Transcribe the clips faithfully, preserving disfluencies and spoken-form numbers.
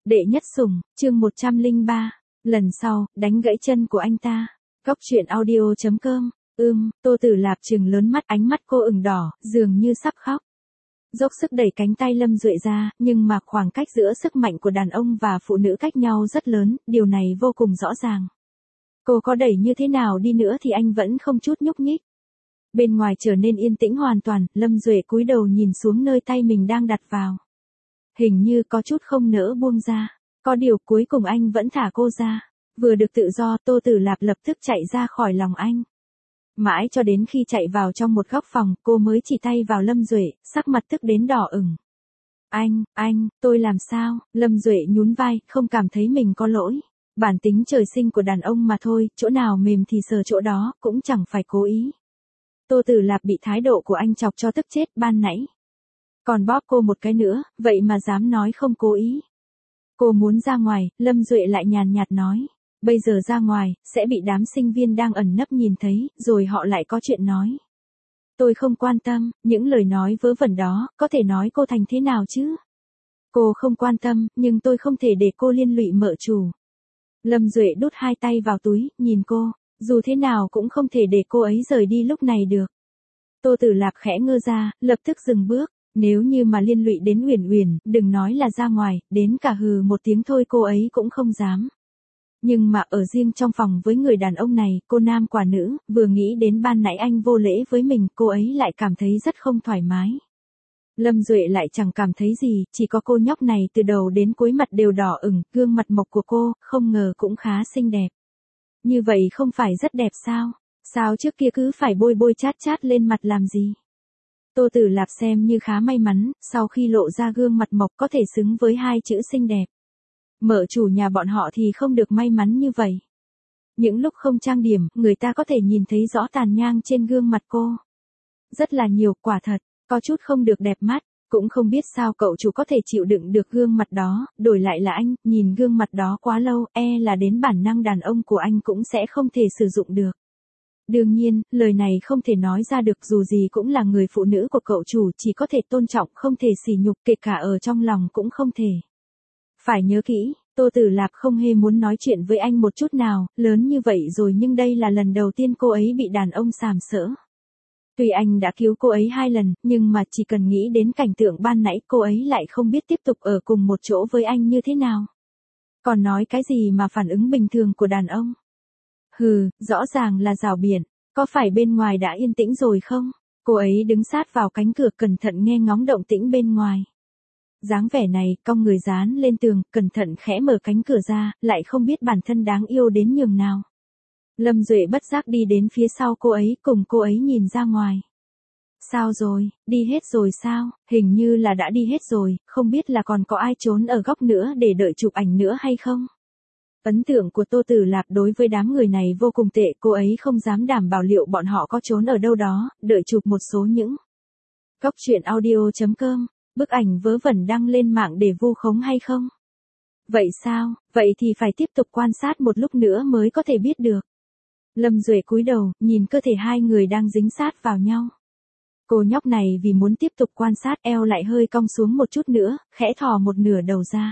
Đệ nhất sủng, chương một trăm lẻ ba, lần sau, đánh gãy chân của anh ta. Góc truyện audio chấm com, ưm, Tô Tử Lạp trừng lớn mắt, ánh mắt cô ửng đỏ, dường như sắp khóc. Dốc sức đẩy cánh tay Lâm Duệ ra, nhưng mà khoảng cách giữa sức mạnh của đàn ông và phụ nữ cách nhau rất lớn, điều này vô cùng rõ ràng. Cô có đẩy như thế nào đi nữa thì anh vẫn không chút nhúc nhích. Bên ngoài trở nên yên tĩnh hoàn toàn, Lâm Duệ cúi đầu nhìn xuống nơi tay mình đang đặt vào. Hình như có chút không nỡ buông ra. Có điều cuối cùng anh vẫn thả cô ra. Vừa được tự do, Tô Tử Lạp lập tức chạy ra khỏi lòng anh. Mãi cho đến khi chạy vào trong một góc phòng, cô mới chỉ tay vào Lâm Duệ, sắc mặt tức đến đỏ ửng. Anh, anh, tôi làm sao? Lâm Duệ nhún vai, không cảm thấy mình có lỗi. Bản tính trời sinh của đàn ông mà thôi, chỗ nào mềm thì sờ chỗ đó, cũng chẳng phải cố ý. Tô Tử Lạp bị thái độ của anh chọc cho tức chết ban nãy. Còn bóp cô một cái nữa, vậy mà dám nói không cố ý. Cô muốn ra ngoài, Lâm Duệ lại nhàn nhạt nói. Bây giờ ra ngoài, sẽ bị đám sinh viên đang ẩn nấp nhìn thấy, rồi họ lại có chuyện nói. Tôi không quan tâm, những lời nói vớ vẩn đó, có thể nói cô thành thế nào chứ? Cô không quan tâm, nhưng tôi không thể để cô liên lụy mợ chủ. Lâm Duệ đút hai tay vào túi, nhìn cô, dù thế nào cũng không thể để cô ấy rời đi lúc này được. Tô Tử Lạp khẽ ngơ ra, lập tức dừng bước. Nếu như mà liên lụy đến Uyển Uyển, đừng nói là ra ngoài, đến cả hừ một tiếng thôi cô ấy cũng không dám. Nhưng mà ở riêng trong phòng với người đàn ông này, cô nam quả nữ, vừa nghĩ đến ban nãy anh vô lễ với mình, cô ấy lại cảm thấy rất không thoải mái. Lâm Duệ lại chẳng cảm thấy gì, chỉ có cô nhóc này từ đầu đến cuối mặt đều đỏ ửng, gương mặt mộc của cô, không ngờ cũng khá xinh đẹp. Như vậy không phải rất đẹp sao? Sao trước kia cứ phải bôi bôi chát chát lên mặt làm gì? Tô Tử Lạp xem như khá may mắn, sau khi lộ ra gương mặt mộc có thể xứng với hai chữ xinh đẹp. Mợ chủ nhà bọn họ thì không được may mắn như vậy. Những lúc không trang điểm, người ta có thể nhìn thấy rõ tàn nhang trên gương mặt cô. Rất là nhiều, quả thật, có chút không được đẹp mắt, cũng không biết sao cậu chủ có thể chịu đựng được gương mặt đó, đổi lại là anh, nhìn gương mặt đó quá lâu, e là đến bản năng đàn ông của anh cũng sẽ không thể sử dụng được. Đương nhiên, lời này không thể nói ra được, dù gì cũng là người phụ nữ của cậu chủ, chỉ có thể tôn trọng, không thể sỉ nhục, kể cả ở trong lòng cũng không thể. Phải nhớ kỹ, Tô Tử Lạp không hề muốn nói chuyện với anh một chút nào, lớn như vậy rồi nhưng đây là lần đầu tiên cô ấy bị đàn ông sàm sỡ. Tuy anh đã cứu cô ấy hai lần, nhưng mà chỉ cần nghĩ đến cảnh tượng ban nãy cô ấy lại không biết tiếp tục ở cùng một chỗ với anh như thế nào. Còn nói cái gì mà phản ứng bình thường của đàn ông? Hừ, rõ ràng là rào biển, có phải bên ngoài đã yên tĩnh rồi không? Cô ấy đứng sát vào cánh cửa cẩn thận nghe ngóng động tĩnh bên ngoài. Dáng vẻ này, cong người dán lên tường, cẩn thận khẽ mở cánh cửa ra, lại không biết bản thân đáng yêu đến nhường nào. Lâm Duệ bất giác đi đến phía sau cô ấy, cùng cô ấy nhìn ra ngoài. Sao rồi, đi hết rồi sao? Hình như là đã đi hết rồi, không biết là còn có ai trốn ở góc nữa để đợi chụp ảnh nữa hay không? Ấn tượng của Tô Tử Lạp đối với đám người này vô cùng tệ, cô ấy không dám đảm bảo liệu bọn họ có trốn ở đâu đó, đợi chụp một số những. Góc truyện audio chấm com, bức ảnh vớ vẩn đăng lên mạng để vu khống hay không? Vậy sao, vậy thì phải tiếp tục quan sát một lúc nữa mới có thể biết được. Lâm Duệ cúi đầu, nhìn cơ thể hai người đang dính sát vào nhau. Cô nhóc này vì muốn tiếp tục quan sát eo lại hơi cong xuống một chút nữa, khẽ thò một nửa đầu ra.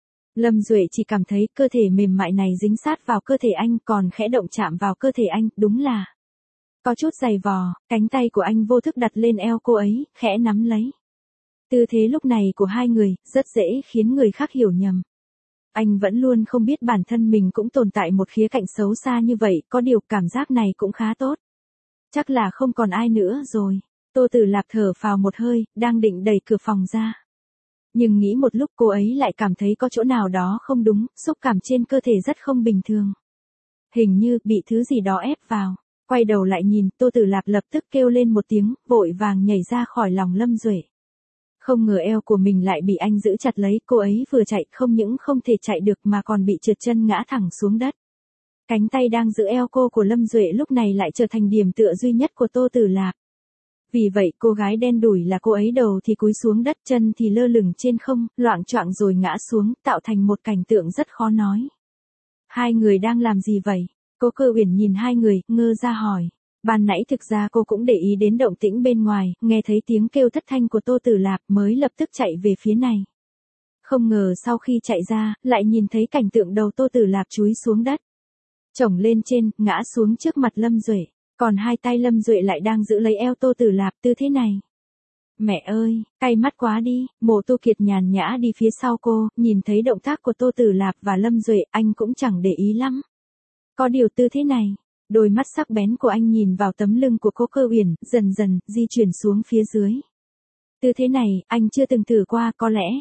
Lâm Duệ chỉ cảm thấy cơ thể mềm mại này dính sát vào cơ thể anh, còn khẽ động chạm vào cơ thể anh, đúng là có chút dày vò, cánh tay của anh vô thức đặt lên eo cô ấy, khẽ nắm lấy. Tư thế lúc này của hai người, rất dễ khiến người khác hiểu nhầm. Anh vẫn luôn không biết bản thân mình cũng tồn tại một khía cạnh xấu xa như vậy, có điều cảm giác này cũng khá tốt. Chắc là không còn ai nữa rồi. Tô Tử Lạp thở phào một hơi, đang định đẩy cửa phòng ra. Nhưng nghĩ một lúc cô ấy lại cảm thấy có chỗ nào đó không đúng, xúc cảm trên cơ thể rất không bình thường. Hình như bị thứ gì đó ép vào. Quay đầu lại nhìn, Tô Tử Lạp lập tức kêu lên một tiếng, vội vàng nhảy ra khỏi lòng Lâm Duệ. Không ngờ eo của mình lại bị anh giữ chặt lấy, cô ấy vừa chạy không những không thể chạy được mà còn bị trượt chân ngã thẳng xuống đất. Cánh tay đang giữ eo cô của Lâm Duệ lúc này lại trở thành điểm tựa duy nhất của Tô Tử Lạp. Vì vậy cô gái đen đủi là cô ấy đầu thì cúi xuống đất, chân thì lơ lửng trên không, loạng choạng rồi ngã xuống, tạo thành một cảnh tượng rất khó nói. Hai người đang làm gì vậy? Cô Cơ Uyển nhìn hai người, ngơ ra hỏi. Ban nãy thực ra cô cũng để ý đến động tĩnh bên ngoài, nghe thấy tiếng kêu thất thanh của Tô Tử Lạp mới lập tức chạy về phía này. Không ngờ sau khi chạy ra, lại nhìn thấy cảnh tượng đầu Tô Tử Lạp chúi xuống đất. Chổng lên trên, ngã xuống trước mặt Lâm Duệ, còn hai tay Lâm Duệ lại đang giữ lấy eo Tô Tử Lạp tư thế này. Mẹ ơi, cay mắt quá đi, Mộ Tu Kiệt nhàn nhã đi phía sau cô, nhìn thấy động tác của Tô Tử Lạp và Lâm Duệ, anh cũng chẳng để ý lắm. Có điều tư thế này, đôi mắt sắc bén của anh nhìn vào tấm lưng của Cố Cơ Uyển, dần dần, di chuyển xuống phía dưới. Tư thế này, anh chưa từng thử qua có lẽ.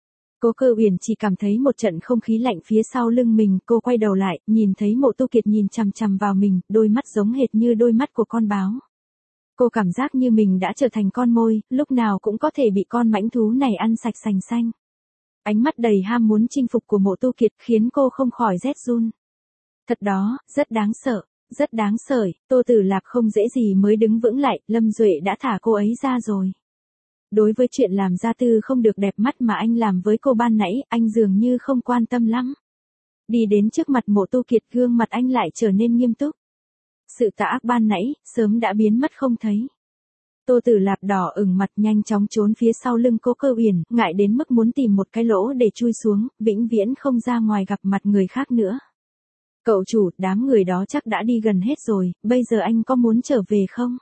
Cố Cơ Uyển chỉ cảm thấy một trận không khí lạnh phía sau lưng mình, cô quay đầu lại, nhìn thấy Mộ Tu Kiệt nhìn chằm chằm vào mình, đôi mắt giống hệt như đôi mắt của con báo. Cô cảm giác như mình đã trở thành con mồi, lúc nào cũng có thể bị con mãnh thú này ăn sạch sành xanh. Ánh mắt đầy ham muốn chinh phục của Mộ Tu Kiệt khiến cô không khỏi rét run. Thật đó, rất đáng sợ, rất đáng sợ, Tô Tử Lạp không dễ gì mới đứng vững lại, Lâm Duệ đã thả cô ấy ra rồi. Đối với chuyện làm gia tư không được đẹp mắt mà anh làm với cô ban nãy, anh dường như không quan tâm lắm. Đi đến trước mặt Mộ Tu Kiệt, gương mặt anh lại trở nên nghiêm túc. Sự tà ác ban nãy, sớm đã biến mất không thấy. Tô Tử Lạp đỏ ửng mặt nhanh chóng trốn phía sau lưng Cố Cơ Uyển, ngại đến mức muốn tìm một cái lỗ để chui xuống, vĩnh viễn không ra ngoài gặp mặt người khác nữa. Cậu chủ, đám người đó chắc đã đi gần hết rồi, bây giờ anh có muốn trở về không?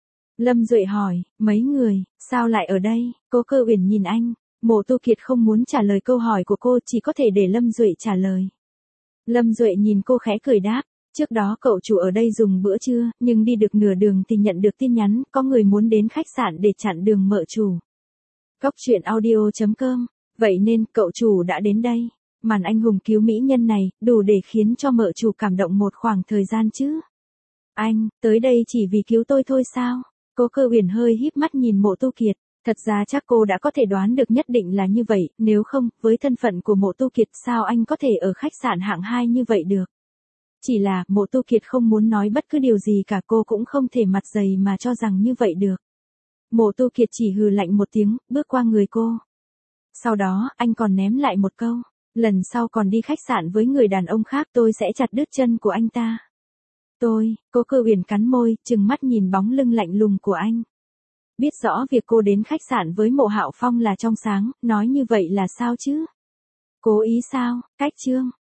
Lâm Duệ hỏi, mấy người, sao lại ở đây? Cố Cơ Uyển nhìn anh, Mộ Tu Kiệt không muốn trả lời câu hỏi của cô, chỉ có thể để Lâm Duệ trả lời. Lâm Duệ nhìn cô khẽ cười đáp, trước đó cậu chủ ở đây dùng bữa trưa, nhưng đi được nửa đường thì nhận được tin nhắn, có người muốn đến khách sạn để chặn đường mợ chủ. Cóc truyện audio chấm com, vậy nên cậu chủ đã đến đây. Màn anh hùng cứu mỹ nhân này, đủ để khiến cho mợ chủ cảm động một khoảng thời gian chứ. Anh, tới đây chỉ vì cứu tôi thôi sao? Cố Cơ Uyển hơi híp mắt nhìn Mộ Tu Kiệt, thật ra chắc cô đã có thể đoán được nhất định là như vậy, nếu không, với thân phận của Mộ Tu Kiệt sao anh có thể ở khách sạn hạng hai như vậy được. Chỉ là, Mộ Tu Kiệt không muốn nói bất cứ điều gì cả, cô cũng không thể mặt dày mà cho rằng như vậy được. Mộ Tu Kiệt chỉ hừ lạnh một tiếng, bước qua người cô. Sau đó, anh còn ném lại một câu, lần sau còn đi khách sạn với người đàn ông khác tôi sẽ chặt đứt chân của anh ta. Tôi, Cố Cơ Uyển cắn môi, trừng mắt nhìn bóng lưng lạnh lùng của anh. Biết rõ việc cô đến khách sạn với Mộ Hạo Phong là trong sáng, nói như vậy là sao chứ? Cố ý sao? Cách chương.